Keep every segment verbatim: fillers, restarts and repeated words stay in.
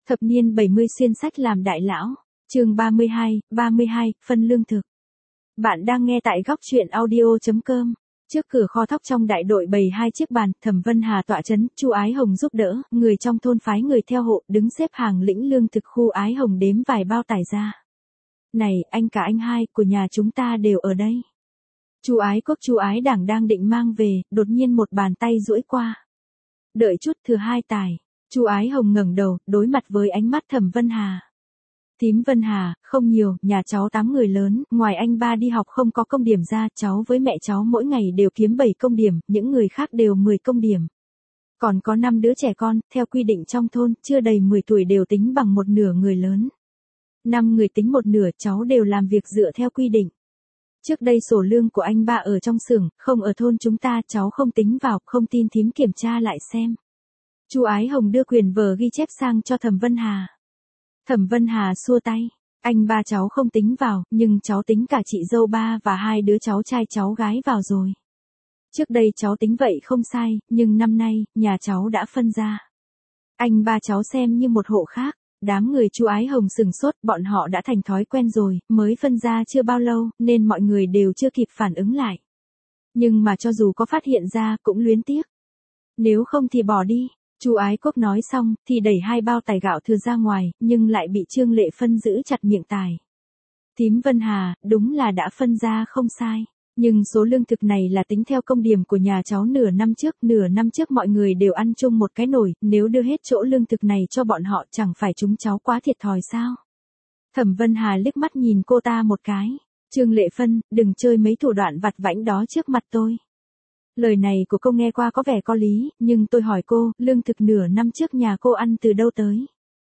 Thập niên bảy mươi xuyên sách làm đại lão. Chương ba mươi hai, ba mươi hai, phân lương thực. Bạn đang nghe tại góc truyện audio chấm com. Trước cửa kho thóc trong đại đội bày hai chiếc bàn, Thẩm Vân Hà tọa trấn, Chu Ái Hồng giúp đỡ, người trong thôn phái người theo hộ, đứng xếp hàng lĩnh lương thực. Khu Ái Hồng đếm vài bao tải ra. Này, anh cả anh hai của nhà chúng ta đều ở đây. Chu Ái Quốc Chu Ái Đảng đang định mang về, đột nhiên một bàn tay duỗi qua. Đợi chút, thừa hai tài. Chu Ái Hồng ngẩng đầu, đối mặt với ánh mắt Thẩm Vân Hà. Thím Vân Hà, không nhiều, nhà cháu tám người lớn, ngoài anh ba đi học không có công điểm ra, cháu với mẹ cháu mỗi ngày đều kiếm bảy công điểm, những người khác đều mười công điểm. Còn có năm đứa trẻ con, theo quy định trong thôn, chưa đầy mười tuổi đều tính bằng một nửa người lớn. năm người tính một nửa, cháu đều làm việc dựa theo quy định. Trước đây sổ lương của anh ba ở trong xưởng, không ở thôn chúng ta, cháu không tính vào, không tin thím kiểm tra lại xem. Chu Ái Hồng đưa quyền vở ghi chép sang cho Thẩm Vân Hà. Thẩm Vân Hà xua tay, anh ba cháu không tính vào, nhưng cháu tính cả chị dâu ba và hai đứa cháu trai cháu gái vào rồi. Trước đây cháu tính vậy không sai, nhưng năm nay, nhà cháu đã phân ra. Anh ba cháu xem như một hộ khác. Đám người Chu Ái Hồng sừng sốt, bọn họ đã thành thói quen rồi, mới phân ra chưa bao lâu, nên mọi người đều chưa kịp phản ứng lại. Nhưng mà cho dù có phát hiện ra, cũng luyến tiếc. Nếu không thì bỏ đi. Chu Ái Quốc nói xong, thì đẩy hai bao tải gạo thừa ra ngoài, nhưng lại bị Trương Lệ Phân giữ chặt miệng tài. Thím Vân Hà, đúng là đã phân ra không sai. Nhưng số lương thực này là tính theo công điểm của nhà cháu nửa năm trước, nửa năm trước mọi người đều ăn chung một cái nồi, nếu đưa hết chỗ lương thực này cho bọn họ chẳng phải chúng cháu quá thiệt thòi sao. Thẩm Vân Hà liếc mắt nhìn cô ta một cái. Trương Lệ Phân, đừng chơi mấy thủ đoạn vặt vãnh đó trước mặt tôi. Lời này của cô nghe qua có vẻ có lý, nhưng tôi hỏi cô, lương thực nửa năm trước nhà cô ăn từ đâu tới?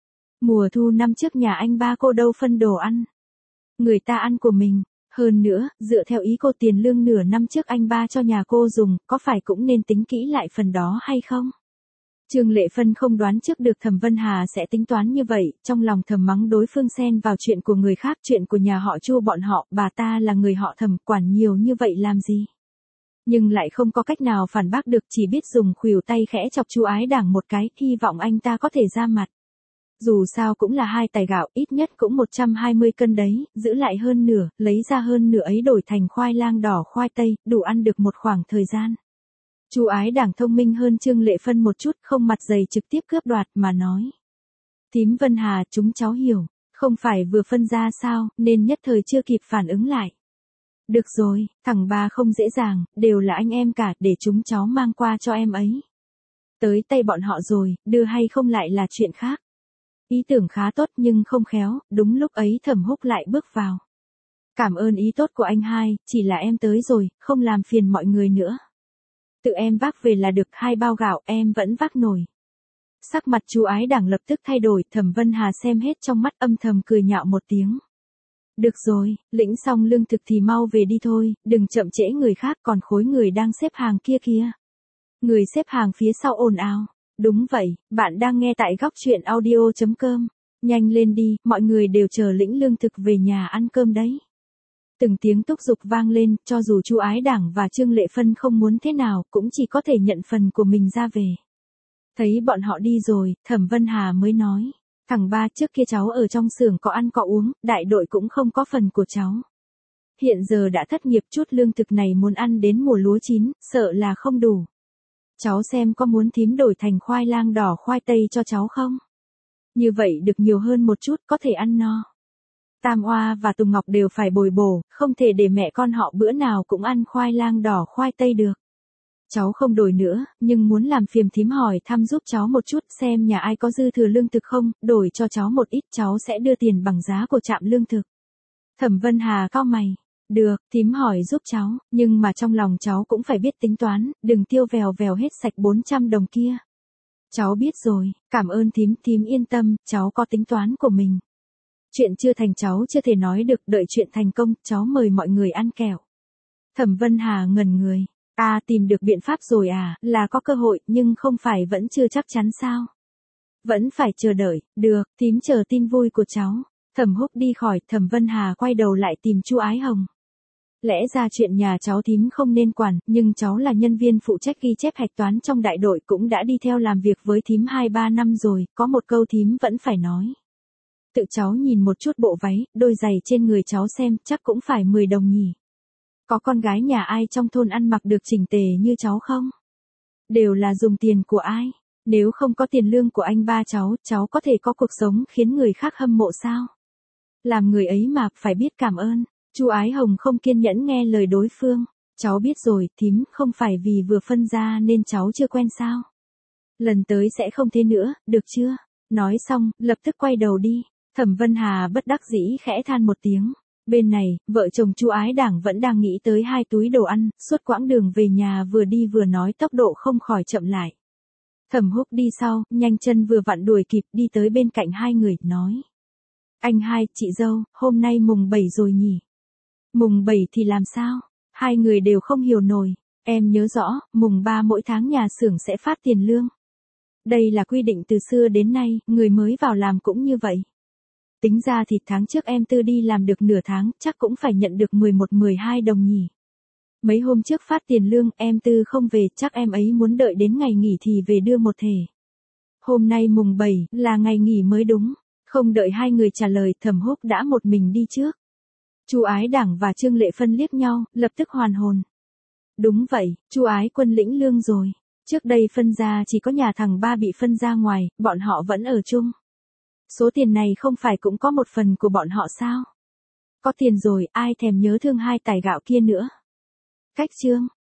Mùa thu năm trước nhà anh ba cô đâu phân đồ ăn? Người ta ăn của mình. Hơn nữa, dựa theo ý cô tiền lương nửa năm trước anh ba cho nhà cô dùng, có phải cũng nên tính kỹ lại phần đó hay không? Trương Lệ Phân không đoán trước được Thẩm Vân Hà sẽ tính toán như vậy, trong lòng thầm mắng đối phương xen vào chuyện của người khác, chuyện của nhà họ Chu bọn họ, bà ta là người họ Thẩm, quản nhiều như vậy làm gì? Nhưng lại không có cách nào phản bác được, chỉ biết dùng khuỷu tay khẽ chọc Chu Ái Đảng một cái, hy vọng anh ta có thể ra mặt. Dù sao cũng là hai tài gạo, ít nhất cũng một trăm hai mươi cân đấy, giữ lại hơn nửa, lấy ra hơn nửa ấy đổi thành khoai lang đỏ khoai tây, đủ ăn được một khoảng thời gian. Chu Ái Đảng thông minh hơn Trương Lệ Phân một chút, không mặt dày trực tiếp cướp đoạt mà nói. Thím Vân Hà, chúng cháu hiểu, không phải vừa phân ra sao, nên nhất thời chưa kịp phản ứng lại. Được rồi, thằng ba không dễ dàng, đều là anh em cả, để chúng cháu mang qua cho em ấy. Tới tay bọn họ rồi, đưa hay không lại là chuyện khác. Ý tưởng khá tốt nhưng không khéo, đúng lúc ấy Thẩm Húc lại bước vào. Cảm ơn ý tốt của anh hai, chỉ là em tới rồi, không làm phiền mọi người nữa. Tự em vác về là được, hai bao gạo em vẫn vác nổi. Sắc mặt Chu Ái Đảng lập tức thay đổi, Thẩm Vân Hà xem hết trong mắt âm thầm cười nhạo một tiếng. Được rồi, lĩnh xong lương thực thì mau về đi thôi, đừng chậm trễ người khác, còn khối người đang xếp hàng kia kia. Người xếp hàng phía sau ồn ào. Đúng vậy, bạn đang nghe tại góc truyện audio chấm com. Nhanh lên đi, mọi người đều chờ lĩnh lương thực về nhà ăn cơm đấy. Từng tiếng thúc giục vang lên, cho dù Chu Ái Đảng và Trương Lệ Phân không muốn thế nào, cũng chỉ có thể nhận phần của mình ra về. Thấy bọn họ đi rồi, Thẩm Vân Hà mới nói. Thằng ba, trước kia cháu ở trong xưởng có ăn có uống, đại đội cũng không có phần của cháu. Hiện giờ đã thất nghiệp, chút lương thực này muốn ăn đến mùa lúa chín, sợ là không đủ. Cháu xem có muốn thím đổi thành khoai lang đỏ khoai tây cho cháu không? Như vậy được nhiều hơn một chút, có thể ăn no. Tam Oa và Tùng Ngọc đều phải bồi bổ, không thể để mẹ con họ bữa nào cũng ăn khoai lang đỏ khoai tây được. Cháu không đổi nữa, nhưng muốn làm phiền thím hỏi thăm giúp cháu một chút, xem nhà ai có dư thừa lương thực không, đổi cho cháu một ít, cháu sẽ đưa tiền bằng giá của trạm lương thực. Thẩm Vân Hà cau mày. Được, thím hỏi giúp cháu, nhưng mà trong lòng cháu cũng phải biết tính toán, đừng tiêu vèo vèo hết sạch bốn trăm đồng kia. Cháu biết rồi, cảm ơn thím, thím yên tâm, cháu có tính toán của mình. Chuyện chưa thành cháu chưa thể nói được, đợi chuyện thành công, cháu mời mọi người ăn kẹo. Thẩm Vân Hà ngẩn người. À, tìm được biện pháp rồi à, là có cơ hội, nhưng không phải vẫn chưa chắc chắn sao? Vẫn phải chờ đợi, được, thím chờ tin vui của cháu. Thẩm Húc đi khỏi, Thẩm Vân Hà quay đầu lại tìm Chu Ái Hồng. Lẽ ra chuyện nhà cháu thím không nên quản, nhưng cháu là nhân viên phụ trách ghi chép hạch toán trong đại đội cũng đã đi theo làm việc với thím hai ba năm rồi, có một câu thím vẫn phải nói. Tự cháu nhìn một chút bộ váy, đôi giày trên người cháu xem, chắc cũng phải mười đồng nhỉ. Có con gái nhà ai trong thôn ăn mặc được chỉnh tề như cháu không? Đều là dùng tiền của ai? Nếu không có tiền lương của anh ba cháu, cháu có thể có cuộc sống khiến người khác hâm mộ sao? Làm người ấy mà, phải biết cảm ơn. Chu Ái Hồng không kiên nhẫn nghe lời đối phương. Cháu biết rồi, thím, không phải vì vừa phân ra nên cháu chưa quen sao? Lần tới sẽ không thế nữa, được chưa? Nói xong, lập tức quay đầu đi. Thẩm Vân Hà bất đắc dĩ khẽ than một tiếng. Bên này, vợ chồng Chu Ái Đảng vẫn đang nghĩ tới hai túi đồ ăn, suốt quãng đường về nhà vừa đi vừa nói tốc độ không khỏi chậm lại. Thẩm Húc đi sau, nhanh chân vừa vặn đuổi kịp đi tới bên cạnh hai người, nói. Anh hai, chị dâu, hôm nay mùng bảy rồi nhỉ? Mùng bảy thì làm sao? Hai người đều không hiểu nổi. Em nhớ rõ, mùng ba mỗi tháng nhà xưởng sẽ phát tiền lương. Đây là quy định từ xưa đến nay, người mới vào làm cũng như vậy. Tính ra thì tháng trước em Tư đi làm được nửa tháng, chắc cũng phải nhận được mười một mười hai đồng nhỉ. Mấy hôm trước phát tiền lương, em Tư không về, chắc em ấy muốn đợi đến ngày nghỉ thì về đưa một thể. Hôm nay mùng bảy, là ngày nghỉ mới đúng. Không đợi hai người trả lời, Thẩm Húc đã một mình đi trước. Chu Ái Đảng và Trương Lệ Phân liếc nhau, lập tức hoàn hồn. Đúng vậy, Chu Ái Quân lĩnh lương rồi. Trước đây phân ra chỉ có nhà thằng ba bị phân ra ngoài, bọn họ vẫn ở chung. Số tiền này không phải cũng có một phần của bọn họ sao? Có tiền rồi, ai thèm nhớ thương hai tài gạo kia nữa. Cách chương